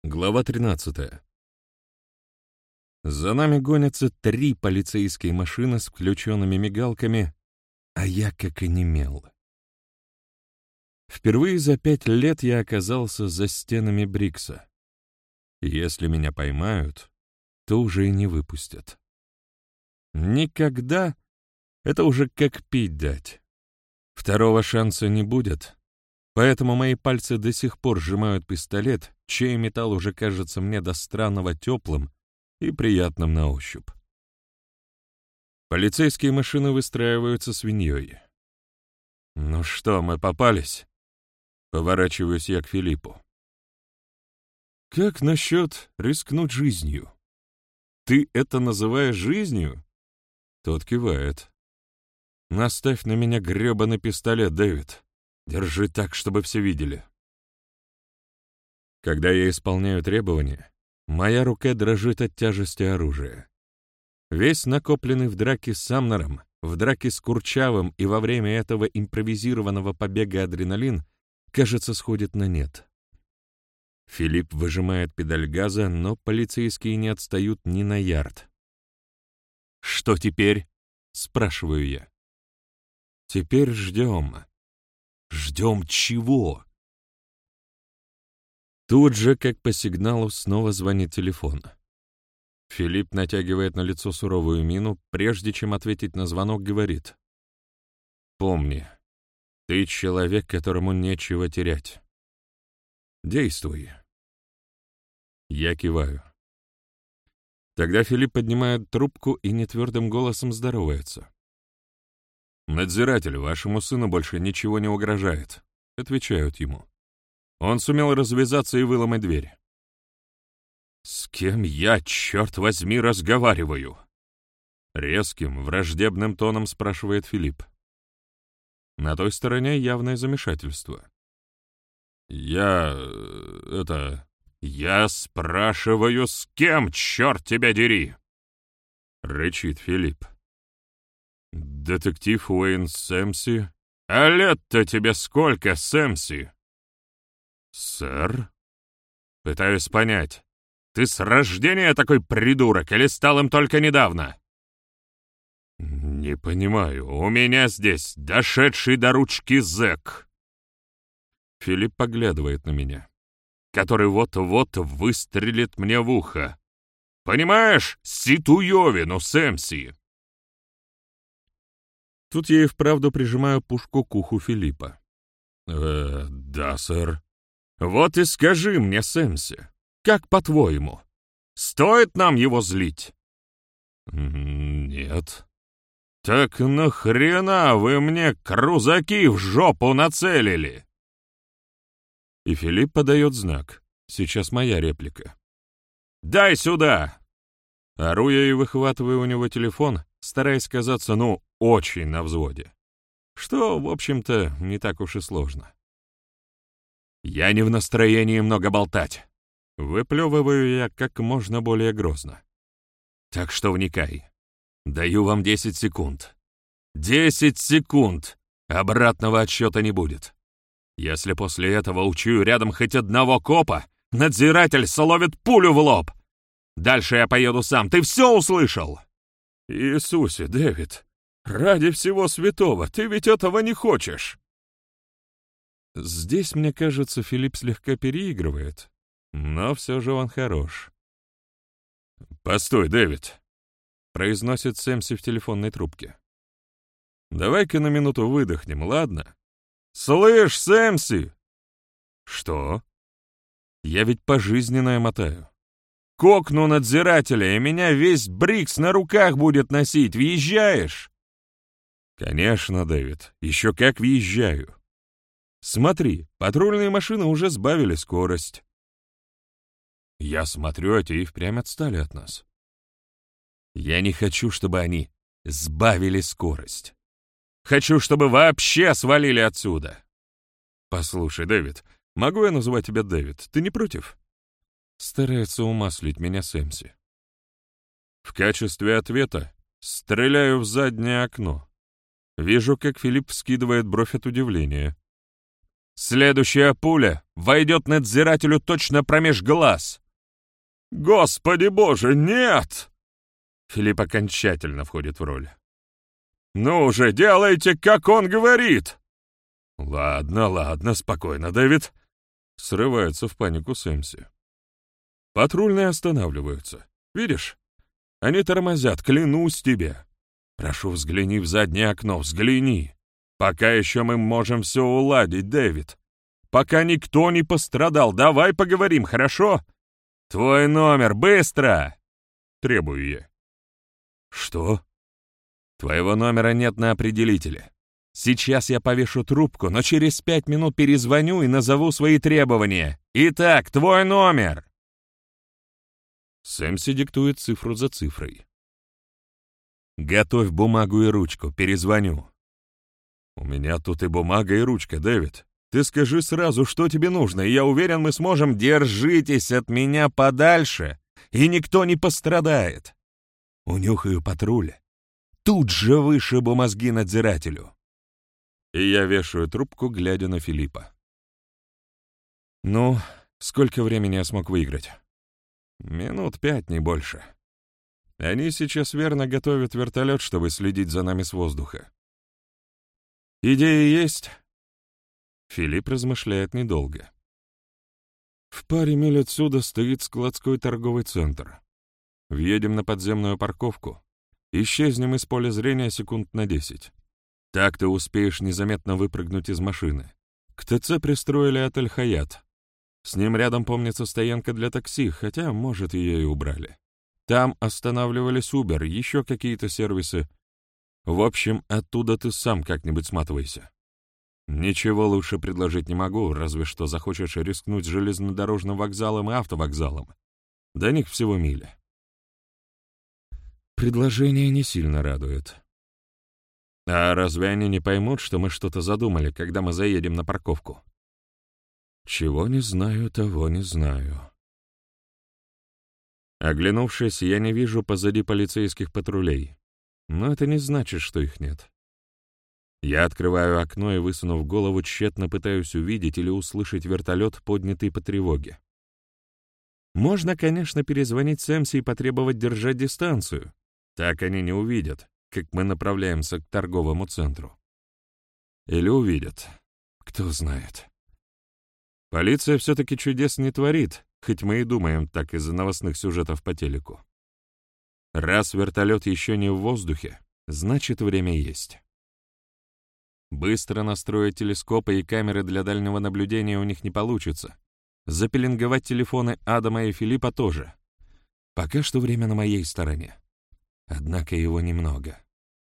Глава 13. За нами гонятся 3 полицейские машины с включенными мигалками, а я как онемел. Впервые за 5 лет я оказался за стенами Брикса. И если меня поймают, то уже и не выпустят. Никогда — это уже как пить дать. Второго шанса не будет. Поэтому мои пальцы до сих пор сжимают пистолет, чей металл уже кажется мне до странного теплым и приятным на ощупь. Полицейские машины выстраиваются свиньей. «Ну что, мы попались?» Поворачиваюсь я к Филиппу. «Как насчет рискнуть жизнью? Ты это называешь жизнью?» Тот кивает. «Наставь на меня гребаный пистолет, Дэвид. Держи так, чтобы все видели». Когда я исполняю требования, моя рука дрожит от тяжести оружия. Весь накопленный в драке с Самнером, в драке с Курчавым и во время этого импровизированного побега адреналин, кажется, сходит на нет. Филипп выжимает педаль газа, но полицейские не отстают ни на ярд. «Что теперь?» — спрашиваю я. «Теперь ждем». «Ждем чего?» Тут же, как по сигналу, снова звонит телефон. Филипп натягивает на лицо суровую мину, прежде чем ответить на звонок, говорит: «Помни, ты человек, которому нечего терять. Действуй». Я киваю. Тогда Филипп поднимает трубку и нетвердым голосом здоровается. «Надзиратель, вашему сыну больше ничего не угрожает», — отвечают ему. «Он сумел развязаться и выломать дверь». «С кем я, черт возьми, разговариваю?» Резким, враждебным тоном спрашивает Филипп. На той стороне явное замешательство. «Я спрашиваю, с кем, черт тебя дери?» — рычит Филипп. «Детектив Уэйн Сэмси?» «А лет-то тебе сколько, Сэмси?» «Сэр?» «Пытаюсь понять, ты с рождения такой придурок или стал им только недавно?» «Не понимаю, у меня здесь дошедший до ручки зэк». Филипп поглядывает на меня. «Который вот-вот выстрелит мне в ухо. Понимаешь, ситуевину, Сэмси?» Тут я и вправду прижимаю пушку к уху Филиппа. «Да, сэр». «Вот и скажи мне, Сэмси, как по-твоему, стоит нам его злить?» «Нет». «Так нахрена вы мне крузаки в жопу нацелили?» И Филипп подает знак. Сейчас моя реплика. «Дай сюда!» Ору я и выхватываю у него телефон, стараясь казаться, очень на взводе. Что, в общем-то, не так уж и сложно. «Я не в настроении много болтать», — выплевываю я как можно более грозно. «Так что вникай. Даю вам 10 секунд. 10 секунд! Обратного отсчета не будет. Если после этого учую рядом хоть одного копа, надзиратель соловит пулю в лоб. Дальше я поеду сам. Ты все услышал?» «Иисусе, Дэвид, ради всего святого, ты ведь этого не хочешь!» Здесь, мне кажется, Филипп слегка переигрывает, но все же он хорош. «Постой, Дэвид», — произносит Сэмси в телефонной трубке. «Давай-ка на минуту выдохнем, ладно?» «Слышь, Сэмси!» «Что?» «Я ведь пожизненное мотаю. Кокну надзирателя, и меня весь Брикс на руках будет носить. Въезжаешь?» «Конечно, Дэвид, еще как въезжаю. Смотри, патрульные машины уже сбавили скорость». Я смотрю, а те и впрямь отстали от нас. Я не хочу, чтобы они сбавили скорость. Хочу, чтобы вообще свалили отсюда. Послушай, Дэвид, могу я называть тебя Дэвид? Ты не против? Старается умаслить меня Сэмси. В качестве ответа стреляю в заднее окно. Вижу, как Филипп вскидывает бровь от удивления. Следующая пуля войдет надзирателю точно промеж глаз. Господи боже, нет! Филипп окончательно входит в роль. Ну же, делайте, как он говорит! Ладно, ладно, спокойно, Дэвид. Срывается в панику Сэмси. Патрульные останавливаются. Видишь? Они тормозят, клянусь тебе. Прошу, взгляни в заднее окно, взгляни. Пока еще мы можем все уладить, Дэвид. Пока никто не пострадал, давай поговорим, хорошо? Твой номер, быстро! Требую я. Что? Твоего номера нет на определителе. Сейчас я повешу трубку, но через 5 минут перезвоню и назову свои требования. Итак, твой номер. Сэмси диктует цифру за цифрой. Готовь бумагу и ручку, перезвоню. У меня тут и бумага, и ручка, Дэвид. Ты скажи сразу, что тебе нужно, и я уверен, мы сможем. Держитесь от меня подальше, и никто не пострадает. Унюхаю патруль. Тут же вышибу мозги надзирателю. И я вешаю трубку, глядя на Филиппа. Ну, сколько времени я смог выиграть? Минут 5, не больше. Они сейчас верно готовят вертолет, чтобы следить за нами с воздуха. Идеи есть? Филипп размышляет недолго. В паре миль отсюда стоит складской торговый центр. Въедем на подземную парковку. Исчезнем из поля зрения секунд на 10. Так ты успеешь незаметно выпрыгнуть из машины. К ТЦ пристроили отель «Хаят». С ним рядом, помнится, стоянка для такси, хотя, может, ее и убрали. Там останавливались Uber, еще какие-то сервисы. В общем, оттуда ты сам как-нибудь сматывайся. Ничего лучше предложить не могу, разве что захочешь рискнуть с железнодорожным вокзалом и автовокзалом. До них всего миля. Предложение не сильно радует. А разве они не поймут, что мы что-то задумали, когда мы заедем на парковку? Чего не знаю, того не знаю. Оглянувшись, я не вижу позади полицейских патрулей. Но это не значит, что их нет. Я открываю окно и, высунув голову, тщетно пытаюсь увидеть или услышать вертолет, поднятый по тревоге. Можно, конечно, перезвонить Сэмси и потребовать держать дистанцию. Так они не увидят, как мы направляемся к торговому центру. Или увидят, кто знает. Полиция все-таки чудес не творит, хоть мы и думаем так из-за новостных сюжетов по телеку. Раз вертолет еще не в воздухе, значит, время есть. Быстро настроить телескопы и камеры для дальнего наблюдения у них не получится. Запеленговать телефоны Адама и Филиппа тоже. Пока что время на моей стороне. Однако его немного.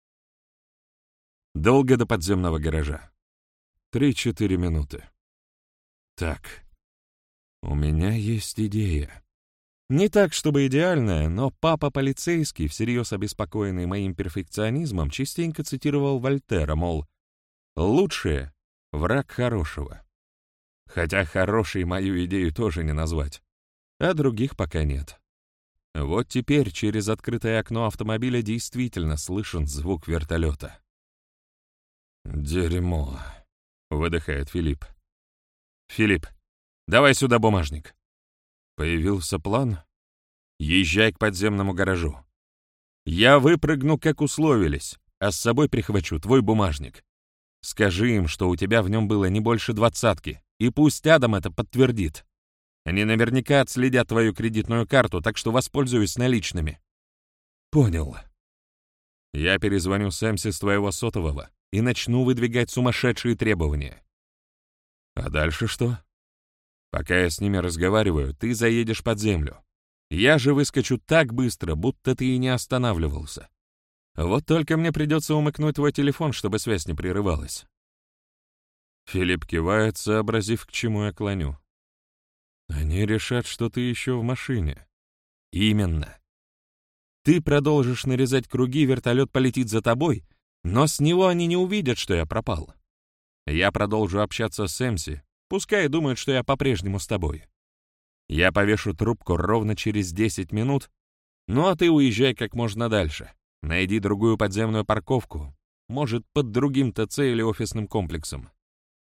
Долго до подземного гаража. 3-4 минуты. Так, у меня есть идея. Не так, чтобы идеальная, но папа полицейский, всерьез обеспокоенный моим перфекционизмом, частенько цитировал Вольтера, мол, «Лучшее — враг хорошего». Хотя хорошей мою идею тоже не назвать, а других пока нет. Вот теперь через открытое окно автомобиля действительно слышен звук вертолета. «Дерьмо», — выдыхает Филипп. «Филипп, давай сюда бумажник». Появился план. Езжай к подземному гаражу. Я выпрыгну, как условились, а с собой прихвачу твой бумажник. Скажи им, что у тебя в нем было не больше 20, и пусть Адам это подтвердит. Они наверняка отследят твою кредитную карту, так что воспользуюсь наличными. Понял. Я перезвоню Сэмси с твоего сотового и начну выдвигать сумасшедшие требования. А дальше что? Пока я с ними разговариваю, ты заедешь под землю. Я же выскочу так быстро, будто ты и не останавливался. Вот только мне придется умыкнуть твой телефон, чтобы связь не прерывалась. Филипп кивает, сообразив, к чему я клоню. Они решат, что ты еще в машине. Именно. Ты продолжишь нарезать круги, вертолет полетит за тобой, но с него они не увидят, что я пропал. Я продолжу общаться с Сэмси, пускай думают, что я по-прежнему с тобой. Я повешу трубку ровно через 10 минут, ну а ты уезжай как можно дальше. Найди другую подземную парковку, может, под другим ТЦ или офисным комплексом.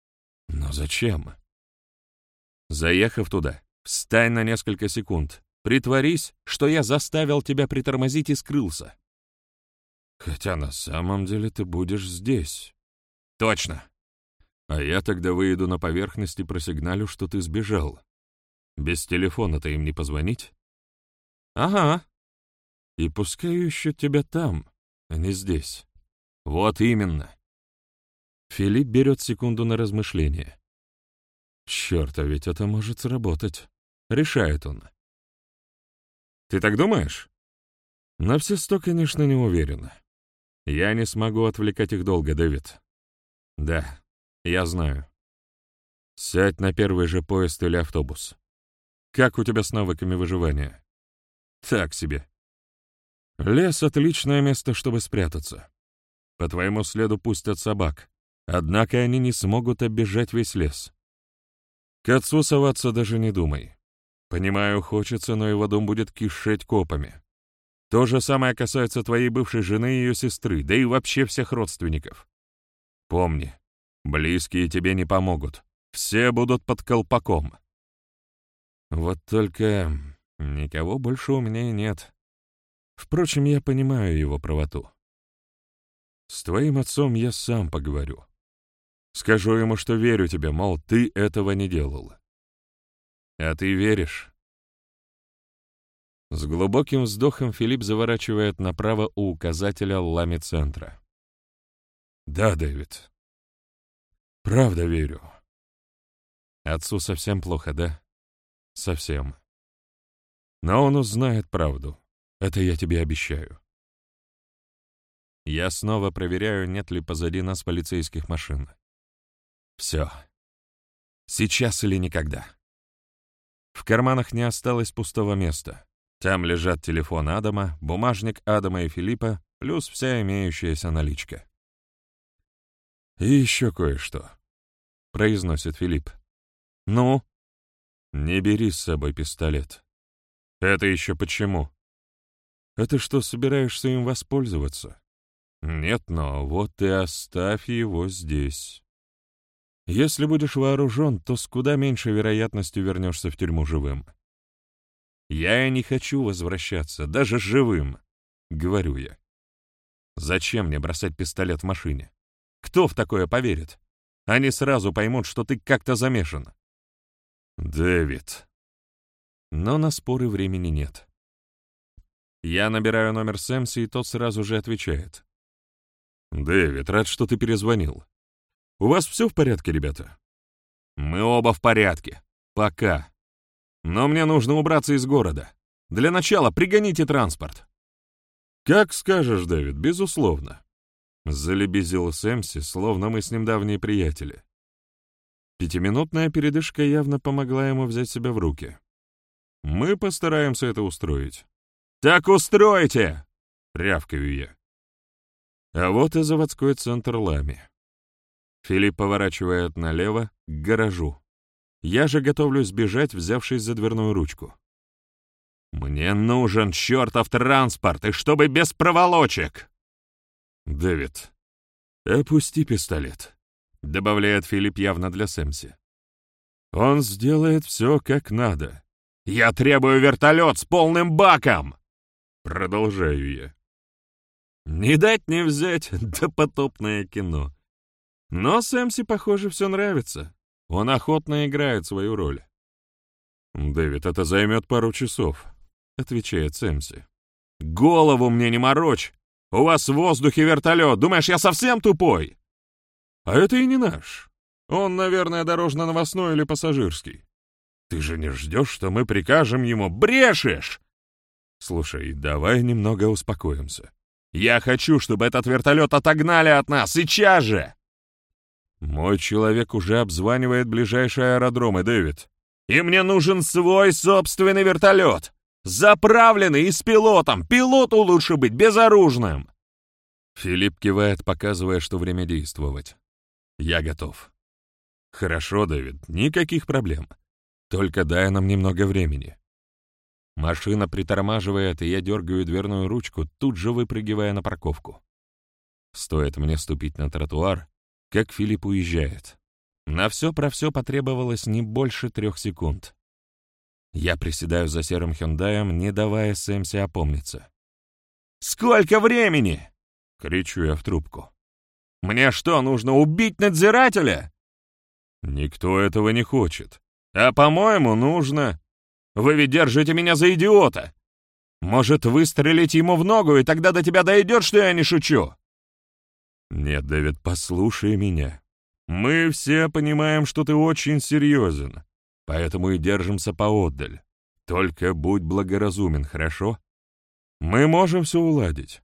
Но зачем? Заехав туда, встань на несколько секунд. Притворись, что я заставил тебя притормозить и скрылся. Хотя на самом деле ты будешь здесь. Точно. А я тогда выйду на поверхность и просигналю, что ты сбежал. Без телефона-то им не позвонить? Ага. И пускай ищут тебя там, а не здесь. Вот именно. Филипп берет секунду на размышление. Черт, а ведь это может сработать. Решает он. Ты так думаешь? На все 100, конечно, не уверен. Я не смогу отвлекать их долго, Дэвид. Да, я знаю. Сядь на первый же поезд или автобус. Как у тебя с навыками выживания? Так себе. Лес — отличное место, чтобы спрятаться. По твоему следу пустят собак, однако они не смогут оббежать весь лес. К отцу соваться даже не думай. Понимаю, хочется, но его дом будет кишеть копами. То же самое касается твоей бывшей жены и ее сестры, да и вообще всех родственников. Помни, близкие тебе не помогут. Все будут под колпаком. Вот только никого больше у меня и нет. Впрочем, я понимаю его правоту. С твоим отцом я сам поговорю. Скажу ему, что верю тебе, мол, ты этого не делал. А ты веришь? С глубоким вздохом Филипп заворачивает направо у указателя лами-центра. Да, Дэвид. Правда верю. Отцу совсем плохо, да? Совсем. Но он узнает правду. Это я тебе обещаю. Я снова проверяю, нет ли позади нас полицейских машин. Все. Сейчас или никогда. В карманах не осталось пустого места. Там лежат телефон Адама, бумажник Адама и Филиппа, плюс вся имеющаяся наличка. «И еще кое-что», — произносит Филипп. «Ну?» «Не бери с собой пистолет». «Это еще почему?» «Это что, собираешься им воспользоваться?» «Нет, но вот ты оставь его здесь. Если будешь вооружен, то с куда меньшей вероятностью вернешься в тюрьму живым». «Я и не хочу возвращаться, даже живым», — говорю я. «Зачем мне бросать пистолет в машине? Кто в такое поверит? Они сразу поймут, что ты как-то замешан». «Дэвид». Но на споры времени нет. Я набираю номер Сэмси, и тот сразу же отвечает. «Дэвид, рад, что ты перезвонил. У вас все в порядке, ребята?» «Мы оба в порядке. Пока. Но мне нужно убраться из города. Для начала пригоните транспорт». «Как скажешь, Дэвид, безусловно», — залебезил Сэмси, словно мы с ним давние приятели. Пятиминутная передышка явно помогла ему взять себя в руки. «Мы постараемся это устроить». «Так устройте!» — рявкаю я. А вот и заводской центр Лами. Филипп поворачивает налево, к гаражу. Я же готовлюсь бежать, взявшись за дверную ручку. «Мне нужен чертов транспорт, и чтобы без проволочек!» «Дэвид, опусти пистолет», — добавляет Филипп явно для Сэмси. «Он сделает все как надо». «Я требую вертолет с полным баком!» Продолжаю я. Не дать не взять, допотопное кино. Но Сэмси, похоже, все нравится. Он охотно играет свою роль. «Дэвид, это займет пару часов», — отвечает Сэмси. «Голову мне не морочь! У вас в воздухе вертолет, думаешь, я совсем тупой?» «А это и не наш. Он, наверное, дорожно-новостной или пассажирский. Ты же не ждешь, что мы прикажем ему? Брешешь!» «Слушай, давай немного успокоимся. Я хочу, чтобы этот вертолет отогнали от нас, сейчас же!» «Мой человек уже обзванивает ближайшие аэродромы, Дэвид. И мне нужен свой собственный вертолет, заправленный и с пилотом. Пилоту лучше быть безоружным!» Филипп кивает, показывая, что время действовать. «Я готов». «Хорошо, Дэвид, никаких проблем. Только дай нам немного времени». Машина притормаживает, и я дергаю дверную ручку, тут же выпрыгивая на парковку. Стоит мне ступить на тротуар, как Филипп уезжает. На все про все потребовалось не больше 3 секунд. Я приседаю за серым Хюндаем, не давая Сэмси опомниться. «Сколько времени?» — кричу я в трубку. «Мне что, нужно убить надзирателя?» «Никто этого не хочет. А, по-моему, нужно. Вы ведь держите меня за идиота. Может, выстрелить ему в ногу, и тогда до тебя дойдет, что я не шучу?» «Нет, Дэвид, послушай меня. Мы все понимаем, что ты очень серьезен, поэтому и держимся поотдаль. Только будь благоразумен, хорошо? Мы можем все уладить».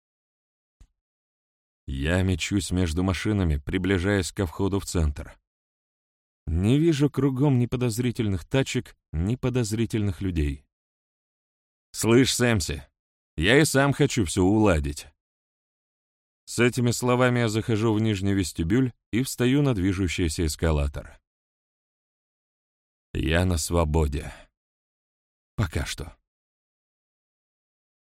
Я мечусь между машинами, приближаясь ко входу в центр. Не вижу кругом ни подозрительных тачек, ни подозрительных людей. «Слышь, Сэмси, я и сам хочу все уладить». С этими словами я захожу в нижний вестибюль и встаю на движущийся эскалатор. Я на свободе. Пока что.